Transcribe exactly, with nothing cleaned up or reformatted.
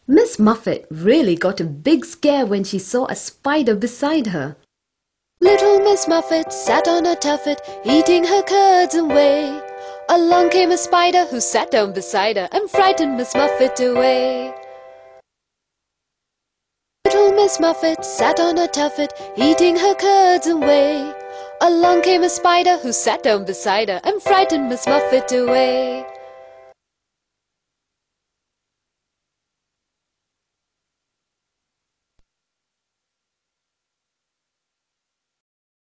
Miss Muffet really got a big scare when she saw a spider beside her. Little Miss Muffet sat on a tuffet, eating her curds and whey. Along came a spider who sat down beside her and frightened Miss Muffet away. Little Miss Muffet sat on a tuffet, eating her curds and whey. Along came a spider who sat down beside her and frightened Miss Muffet away.